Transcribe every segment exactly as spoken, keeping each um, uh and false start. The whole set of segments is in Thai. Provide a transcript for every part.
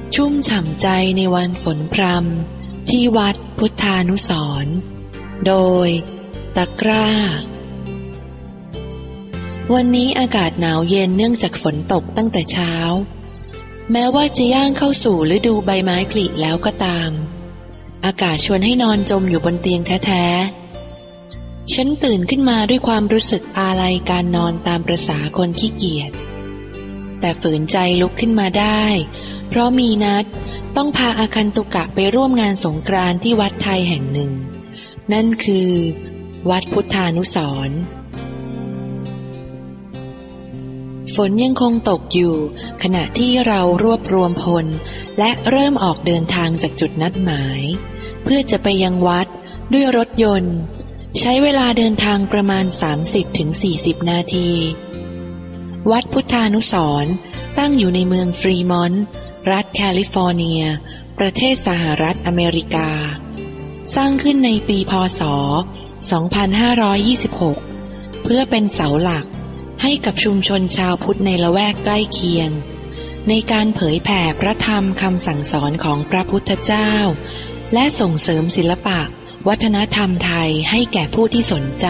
ชุ่มฉ่ำใจในวันฝนพรำที่วัดพุทธานุสรณ์โดยตะกร้าวันนี้อากาศหนาวเย็นเนื่องจากฝนตกตั้งแต่เช้าแม้ว่าจะย่างเข้าสู่ฤดูใบไม้ผลิแล้วก็ตามอากาศชวนให้นอนจมอยู่บนเตียงแท้ๆฉันตื่นขึ้นมาด้วยความรู้สึกอาลัยการนอนตามประสาคนขี้เกียจแต่ฝืนใจลุกขึ้นมาได้เพราะมีนัดต้องพาอาคันตุกะไปร่วมงานสงกรานต์ที่วัดไทยแห่งหนึ่งนั่นคือวัดพุทธานุสรณ์ฝนยังคงตกอยู่ขณะที่เรารวบรวมพลและเริ่มออกเดินทางจากจุดนัดหมายเพื่อจะไปยังวัดด้วยรถยนต์ใช้เวลาเดินทางประมาณ สามสิบถึงสี่สิบ นาทีวัดพุทธานุสรณ์ตั้งอยู่ในเมืองฟรีมอนต์รัฐแคลิฟอร์เนียประเทศสหรัฐอเมริกาสร้างขึ้นในปีพ.ศ. สองพันห้าร้อยยี่สิบหกเพื่อเป็นเสาหลักให้กับชุมชนชาวพุทธในละแวกใกล้เคียงในการเผยแผ่พระธรรมคำสั่งสอนของพระพุทธเจ้าและส่งเสริมศิลปะวัฒนธรรมไทยให้แก่ผู้ที่สนใจ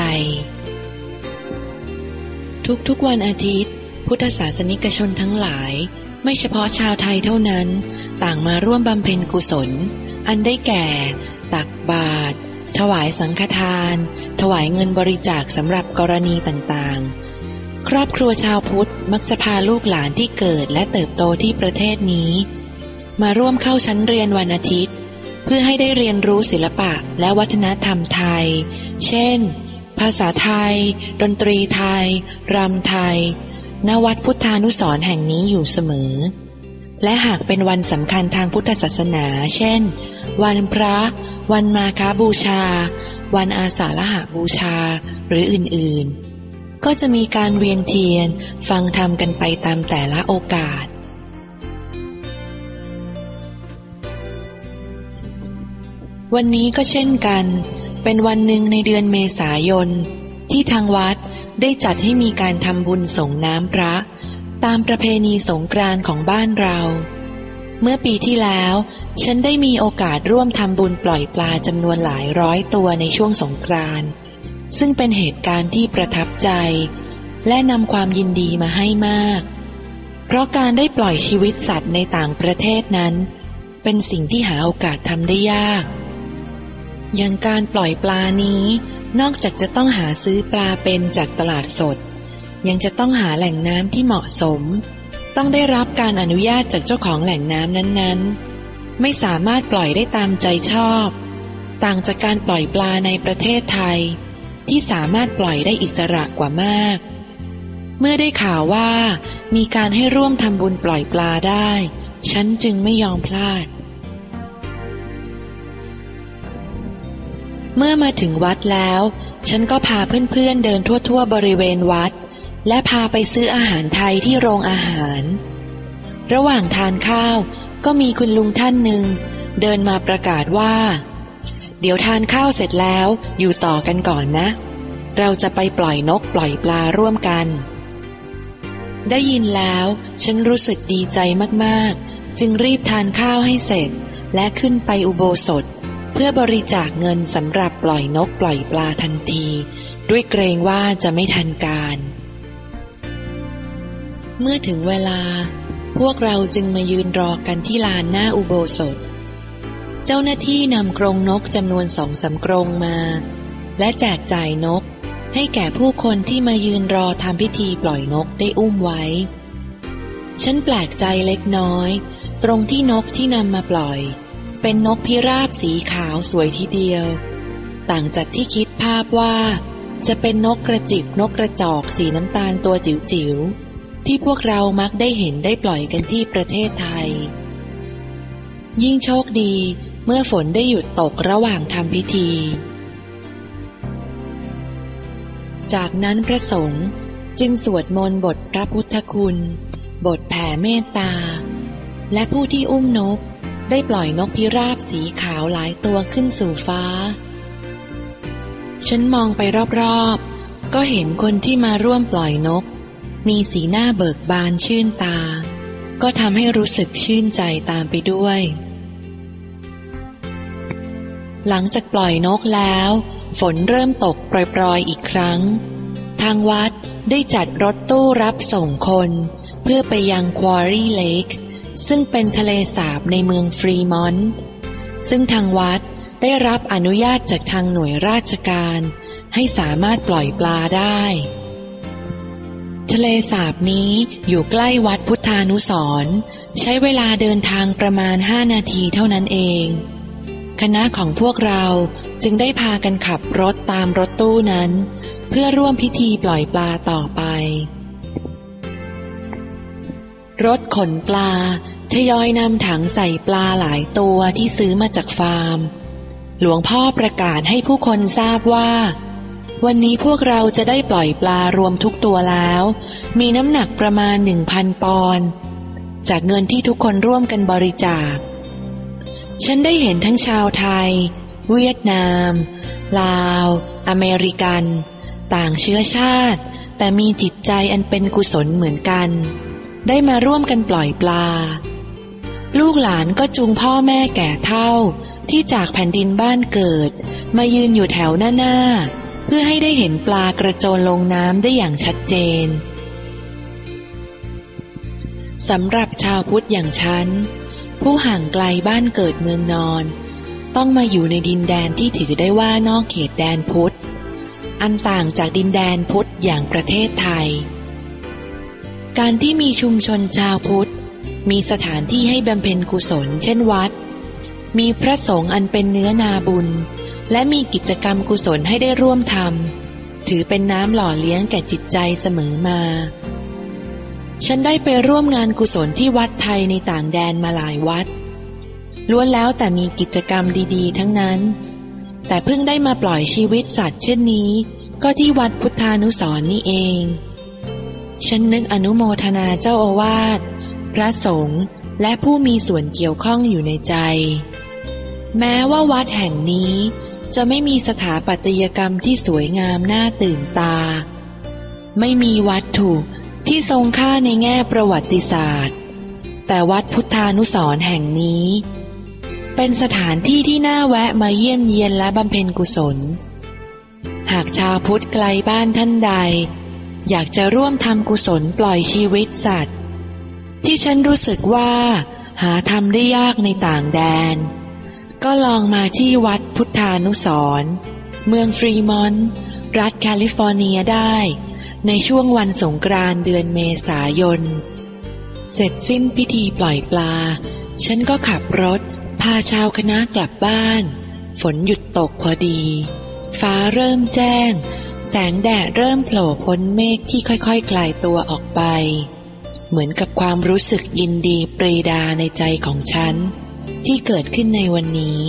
ทุกๆวันอาทิตย์พุทธศาสนิกชนทั้งหลายไม่เฉพาะชาวไทยเท่านั้นต่างมาร่วมบำเพ็ญกุศลอันได้แก่ตักบาตรถวายสังฆทานถวายเงินบริจาคสำหรับกรณีต่างๆครอบครัวชาวพุทธมักจะพาลูกหลานที่เกิดและเติบโตที่ประเทศนี้มาร่วมเข้าชั้นเรียนวันอาทิตย์เพื่อให้ได้เรียนรู้ศิลปะและวัฒนธรรมไทยเช่นภาษาไทยดนตรีไทยรำไทยณวัดพุทธานุสรณ์แห่งนี้อยู่เสมอและหากเป็นวันสำคัญทางพุทธศาสนาเช่นวันพระวันมาฆบูชาวันอาสาฬหบูชาหรืออื่นๆก็จะมีการเวียนเทียนฟังธรรมกันไปตามแต่ละโอกาสวันนี้ก็เช่นกันเป็นวันหนึ่งในเดือนเมษายนที่ทางวัดได้จัดให้มีการทำบุญส่งน้ำพระตามประเพณีสงกรานต์ของบ้านเราเมื่อปีที่แล้วฉันได้มีโอกาสร่วมทำบุญปล่อยปลาจำนวนหลายร้อยตัวในช่วงสงกรานต์ซึ่งเป็นเหตุการณ์ที่ประทับใจและนำความยินดีมาให้มากเพราะการได้ปล่อยชีวิตสัตว์ในต่างประเทศนั้นเป็นสิ่งที่หาโอกาสทำได้ยากอย่างการปล่อยปลานี้นอกจากจะต้องหาซื้อปลาเป็นจากตลาดสดยังจะต้องหาแหล่งน้ำที่เหมาะสมต้องได้รับการอนุญาตจากเจ้าของแหล่งน้ำนั้นๆไม่สามารถปล่อยได้ตามใจชอบต่างจากการปล่อยปลาในประเทศไทยที่สามารถปล่อยได้อิสระกว่ามากเมื่อได้ข่าวว่ามีการให้ร่วมทำบุญปล่อยปลาได้ฉันจึงไม่ยอมพลาดเมื่อมาถึงวัดแล้วฉันก็พาเพื่อนๆเดินทั่วๆบริเวณวัดและพาไปซื้ออาหารไทยที่โรงอาหารระหว่างทานข้าวก็มีคุณลุงท่านหนึ่งเดินมาประกาศว่าเดี๋ยวทานข้าวเสร็จแล้วอยู่ต่อกันก่อนนะเราจะไปปล่อยนกปล่อยปลาร่วมกันได้ยินแล้วฉันรู้สึกดีใจมากๆจึงรีบทานข้าวให้เสร็จและขึ้นไปอุโบสถเพื่อบริจาคเงินสำหรับปล่อยนกปล่อยปลาทันทีด้วยเกรงว่าจะไม่ทันการเมื่อถึงเวลาพวกเราจึงมายืนรอกันที่ลานหน้าอุโบสถเจ้าหน้าที่นำกรงนกจำนวนสองสามกรงมาและแจกจ่ายนกให้แก่ผู้คนที่มายืนรอทำพิธีปล่อยนกได้อุ้มไว้ฉันแปลกใจเล็กน้อยตรงที่นกที่นำมาปล่อยเป็นนกพิราบสีขาวสวยทีเดียวต่างจากที่คิดภาพว่าจะเป็นนกกระจิบนกกระจอกสีน้ำตาลตัวจิ๋วๆที่พวกเรามักได้เห็นได้ปล่อยกันที่ประเทศไทยยิ่งโชคดีเมื่อฝนได้หยุดตกระหว่างทำพิธีจากนั้นพระสงฆ์จึงสวดมนต์บทพระพุทธคุณบทแผ่เมตตาและผู้ที่อุ้มนกได้ปล่อยนกพิราบสีขาวหลายตัวขึ้นสู่ฟ้าฉันมองไปรอบๆก็เห็นคนที่มาร่วมปล่อยนกมีสีหน้าเบิกบานชื่นตาก็ทำให้รู้สึกชื่นใจตามไปด้วย หลังจากปล่อยนกแล้วฝนเริ่มตกปรอยๆอีกครั้งทางวัดได้จัดรถตู้รับส่งคนเพื่อไปยังควอรี่เลคซึ่งเป็นทะเลสาบในเมืองฟรีมอนต์ซึ่งทางวัดได้รับอนุญาตจากทางหน่วยราชการให้สามารถปล่อยปลาได้ทะเลสาบนี้อยู่ใกล้วัดพุทธานุสรณ์ใช้เวลาเดินทางประมาณห้านาทีเท่านั้นเองคณะของพวกเราจึงได้พากันขับรถตามรถตู้นั้นเพื่อร่วมพิธีปล่อยปลาต่อไปรถขนปลาทยอยนำถังใส่ปลาหลายตัวที่ซื้อมาจากฟาร์มหลวงพ่อประกาศให้ผู้คนทราบว่าวันนี้พวกเราจะได้ปล่อยปลารวมทุกตัวแล้วมีน้ำหนักประมาณ หนึ่งพัน ปอนด์จากเงินที่ทุกคนร่วมกันบริจาคฉันได้เห็นทั้งชาวไทยเวียดนามลาวอเมริกันต่างเชื้อชาติแต่มีจิตใจอันเป็นกุศลเหมือนกันได้มาร่วมกันปล่อยปลาลูกหลานก็จูงพ่อแม่แก่เฒ่าที่จากแผ่นดินบ้านเกิดมายืนอยู่แถวหน้าๆเพื่อให้ได้เห็นปลากระโจนลงน้ำได้อย่างชัดเจนสำหรับชาวพุทธอย่างฉันผู้ห่างไกลบ้านเกิดเมืองนอนต้องมาอยู่ในดินแดนที่ถือได้ว่านอกเขตแดนพุทธอันต่างจากดินแดนพุทธอย่างประเทศไทยการที่มีชุมชนชาวพุทธมีสถานที่ให้บำเพ็ญกุศลเช่นวัดมีพระสงฆ์อันเป็นเนื้อนาบุญและมีกิจกรรมกุศลให้ได้ร่วมทำถือเป็นน้ำหล่อเลี้ยงแก่จิตใจเสมอมาฉันได้ไปร่วมงานกุศลที่วัดไทยในต่างแดนมาหลายวัดล้วนแล้วแต่มีกิจกรรมดีๆทั้งนั้นแต่เพิ่งได้มาปล่อยชีวิตสัตว์เช่นนี้ก็ที่วัดพุทธานุสรณ์นี่เองฉันนึกอนุโมทนาเจ้าอาวาสพระสงฆ์และผู้มีส่วนเกี่ยวข้องอยู่ในใจแม้ว่าวัดแห่งนี้จะไม่มีสถาปัตยกรรมที่สวยงามน่าตื่นตาไม่มีวัตถุที่ทรงค่าในแง่ประวัติศาสตร์แต่วัดพุทธานุสรณ์แห่งนี้เป็นสถานที่ที่น่าแวะมาเยี่ยมเยียนและบำเพ็ญกุศลหากชาวพุทธไกลบ้านท่านใดอยากจะร่วมทำกุศลปล่อยชีวิตสัตว์ที่ฉันรู้สึกว่าหาทำได้ยากในต่างแดนก็ลองมาที่วัดพุทธานุสรณ์เมืองฟรีมอนต์รัฐแคลิฟอร์เนียได้ในช่วงวันสงกรานต์เดือนเมษายนเสร็จสิ้นพิธีปล่อยปลาฉันก็ขับรถพาชาวคณะกลับบ้านฝนหยุดตกพอดีฟ้าเริ่มแจ้งแสงแดดเริ่มโผล่พ้นเมฆที่ค่อยๆ ค, คลายตัวออกไปเหมือนกับความรู้สึกยินดีปรีดาในใจของฉันที่เกิดขึ้นในวันนี้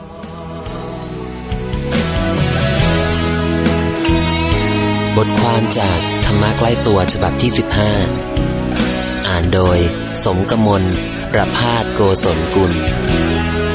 บทความจากธรรมะใกล้ตัวฉบับที่สิบห้าอ่านโดยสมกมล ประภาส โกศลกุล